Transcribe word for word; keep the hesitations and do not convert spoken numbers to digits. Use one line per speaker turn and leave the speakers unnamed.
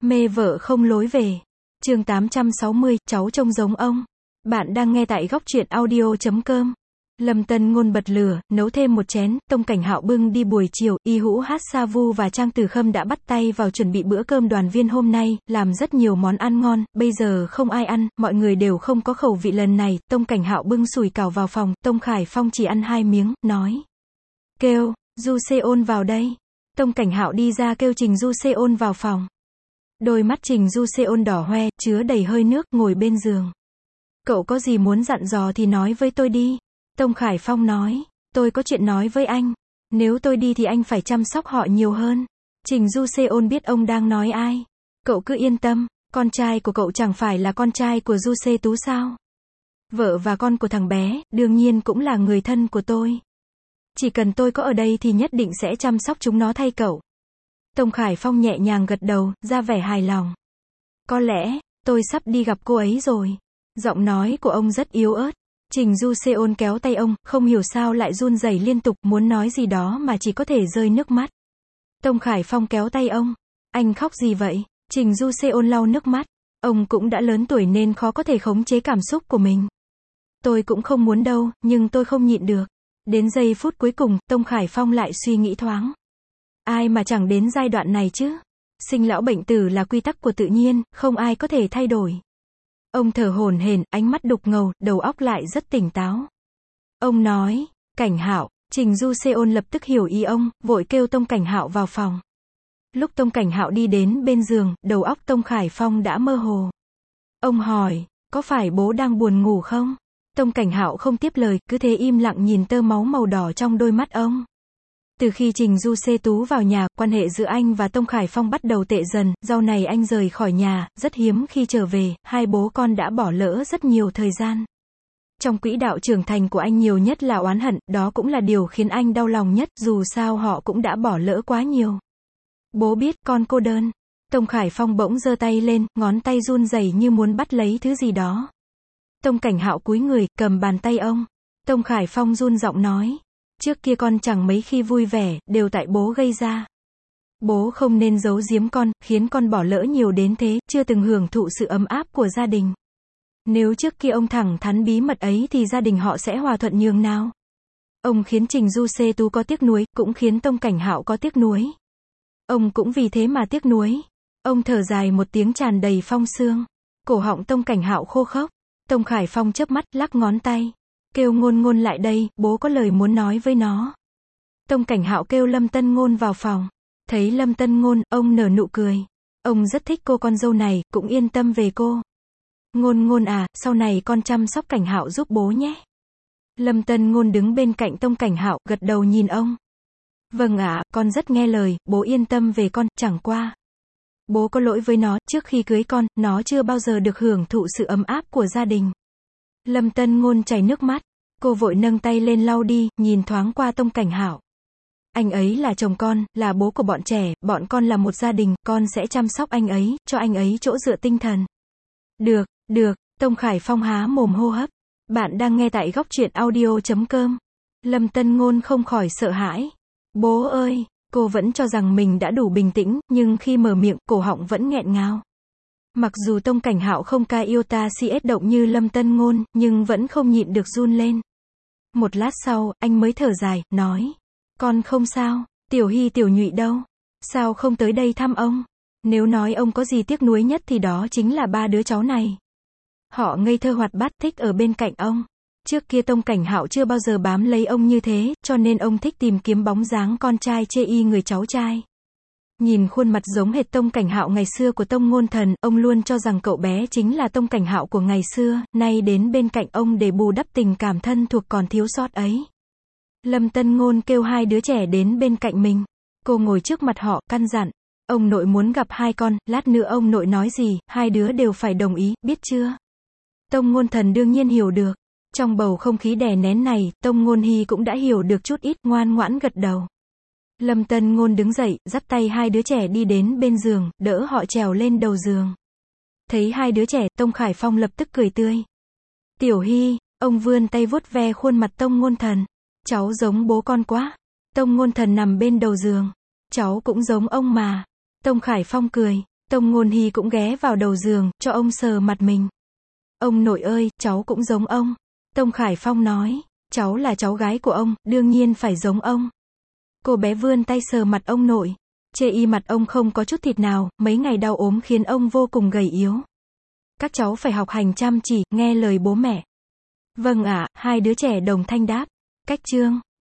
Mê vợ không lối về. Chương tám trăm sáu mươi, cháu trông giống ông. Bạn đang nghe tại góc truyện audio chấm com. Lâm Tân Ngôn bật lửa, nấu thêm một chén, Tông Cảnh Hạo bưng đi buổi chiều, Y Hữu Hát Sa Vu và Trang Tử Khâm đã bắt tay vào chuẩn bị bữa cơm đoàn viên hôm nay, làm rất nhiều món ăn ngon, bây giờ không ai ăn, mọi người đều không có khẩu vị lần này, Tông Cảnh Hạo bưng sủi cảo vào phòng, Tông Khải Phong chỉ ăn hai miếng, nói. Kêu, Du Seon vào đây. Tông Cảnh Hạo đi ra kêu Trình Du Seon vào phòng. Đôi mắt Trình Du Seon đỏ hoe, chứa đầy hơi nước, ngồi bên giường. Cậu có gì muốn dặn dò thì nói với tôi đi. Tông Khải Phong nói, tôi có chuyện nói với anh. Nếu tôi đi thì anh phải chăm sóc họ nhiều hơn. Trình Du Seon biết ông đang nói ai. Cậu cứ yên tâm, con trai của cậu chẳng phải là con trai của Du Se Tú sao? Vợ và con của thằng bé, đương nhiên cũng là người thân của tôi. Chỉ cần tôi có ở đây thì nhất định sẽ chăm sóc chúng nó thay cậu. Tông Khải Phong nhẹ nhàng gật đầu, ra vẻ hài lòng. Có lẽ, tôi sắp đi gặp cô ấy rồi. Giọng nói của ông rất yếu ớt. Trình Du Seon kéo tay ông, không hiểu sao lại run rẩy liên tục, muốn nói gì đó mà chỉ có thể rơi nước mắt. Tông Khải Phong kéo tay ông. Anh khóc gì vậy? Trình Du Seon lau nước mắt. Ông cũng đã lớn tuổi nên khó có thể khống chế cảm xúc của mình. Tôi cũng không muốn đâu, nhưng tôi không nhịn được. Đến giây phút cuối cùng, Tông Khải Phong lại suy nghĩ thoáng. Ai mà chẳng đến giai đoạn này chứ? Sinh lão bệnh tử là quy tắc của tự nhiên, không ai có thể thay đổi. Ông thở hổn hển, ánh mắt đục ngầu, đầu óc lại rất tỉnh táo. Ông nói, Cảnh Hạo. Trình Du Seon lập tức hiểu ý ông, vội kêu Tông Cảnh Hạo vào phòng. Lúc Tông Cảnh Hạo đi đến bên giường, đầu óc Tông Khải Phong đã mơ hồ. Ông hỏi, có phải bố đang buồn ngủ không? Tông Cảnh Hạo không tiếp lời, cứ thế im lặng nhìn tơ máu màu đỏ trong đôi mắt ông. Từ khi Trình Du Se Tú vào nhà, quan hệ giữa anh và Tông Khải Phong bắt đầu tệ dần, sau này anh rời khỏi nhà, rất hiếm khi trở về, hai bố con đã bỏ lỡ rất nhiều thời gian. Trong quỹ đạo trưởng thành của anh nhiều nhất là oán hận, đó cũng là điều khiến anh đau lòng nhất, dù sao họ cũng đã bỏ lỡ quá nhiều. Bố biết con cô đơn. Tông Khải Phong bỗng giơ tay lên, ngón tay run rẩy như muốn bắt lấy thứ gì đó. Tông Cảnh Hạo cúi người, cầm bàn tay ông. Tông Khải Phong run giọng nói. Trước kia con chẳng mấy khi vui vẻ, đều tại bố gây ra. Bố không nên giấu giếm con, khiến con bỏ lỡ nhiều đến thế, chưa từng hưởng thụ sự ấm áp của gia đình. Nếu trước kia ông thẳng thắn bí mật ấy thì gia đình họ sẽ hòa thuận nhường nào. Ông khiến Trình Du Se Tú có tiếc nuối, cũng khiến Tông Cảnh Hạo có tiếc nuối. Ông cũng vì thế mà tiếc nuối. Ông thở dài một tiếng tràn đầy phong sương. Cổ họng Tông Cảnh Hạo khô khốc. Tông Khải Phong chớp mắt, lắc ngón tay. Kêu Ngôn Ngôn lại đây, bố có lời muốn nói với nó. Tông Cảnh Hạo kêu Lâm Tân Ngôn vào phòng. Thấy Lâm Tân Ngôn, ông nở nụ cười. Ông rất thích cô con dâu này, cũng yên tâm về cô. Ngôn Ngôn à, sau này con chăm sóc Cảnh Hạo giúp bố nhé. Lâm Tân Ngôn đứng bên cạnh Tông Cảnh Hạo, gật đầu nhìn ông. Vâng ạ, con rất nghe lời, bố yên tâm về con, chẳng qua. Bố có lỗi với nó, trước khi cưới con, nó chưa bao giờ được hưởng thụ sự ấm áp của gia đình. Lâm Tân Ngôn chảy nước mắt. Cô vội nâng tay lên lau đi, nhìn thoáng qua Tông Cảnh Hạo. Anh ấy là chồng con, là bố của bọn trẻ, bọn con là một gia đình, con sẽ chăm sóc anh ấy, cho anh ấy chỗ dựa tinh thần. Được, được, Tông Khải Phong há mồm hô hấp. Bạn đang nghe tại góc truyện audio chấm com. Lâm Tân Ngôn không khỏi sợ hãi. Bố ơi, cô vẫn cho rằng mình đã đủ bình tĩnh, nhưng khi mở miệng, cổ họng vẫn nghẹn ngào. Mặc dù Tông Cảnh Hạo không ca iota si ét động như Lâm Tân Ngôn, nhưng vẫn không nhịn được run lên. Một lát sau, anh mới thở dài, nói. Con không sao, Tiểu Hy Tiểu Nhụy đâu? Sao không tới đây thăm ông? Nếu nói ông có gì tiếc nuối nhất thì đó chính là ba đứa cháu này. Họ ngây thơ hoạt bát, thích ở bên cạnh ông. Trước kia Tông Cảnh Hạo chưa bao giờ bám lấy ông như thế, cho nên ông thích tìm kiếm bóng dáng con trai chê y người cháu trai. Nhìn khuôn mặt giống hệt Tông Cảnh Hạo ngày xưa của Tông Ngôn Thần, ông luôn cho rằng cậu bé chính là Tông Cảnh Hạo của ngày xưa, nay đến bên cạnh ông để bù đắp tình cảm thân thuộc còn thiếu sót ấy. Lâm Tân Ngôn kêu hai đứa trẻ đến bên cạnh mình. Cô ngồi trước mặt họ, căn dặn. Ông nội muốn gặp hai con, lát nữa ông nội nói gì, hai đứa đều phải đồng ý, biết chưa? Tông Ngôn Thần đương nhiên hiểu được. Trong bầu không khí đè nén này, Tông Ngôn Hy cũng đã hiểu được chút ít, ngoan ngoãn gật đầu. Lâm Tân Ngôn đứng dậy, dắt tay hai đứa trẻ đi đến bên giường, đỡ họ trèo lên đầu giường. Thấy hai đứa trẻ, Tông Khải Phong lập tức cười tươi. Tiểu Hy, ông vươn tay vuốt ve khuôn mặt Tông Ngôn Thần. Cháu giống bố con quá. Tông Ngôn Thần nằm bên đầu giường. Cháu cũng giống ông mà. Tông Khải Phong cười. Tông Ngôn Hy cũng ghé vào đầu giường, cho ông sờ mặt mình. Ông nội ơi, cháu cũng giống ông. Tông Khải Phong nói, cháu là cháu gái của ông, đương nhiên phải giống ông. Cô bé vươn tay sờ mặt ông nội. Chê y mặt ông không có chút thịt nào, mấy ngày đau ốm khiến ông vô cùng gầy yếu. Các cháu phải học hành chăm chỉ, nghe lời bố mẹ. Vâng ạ, hai đứa trẻ đồng thanh đáp. Cách chương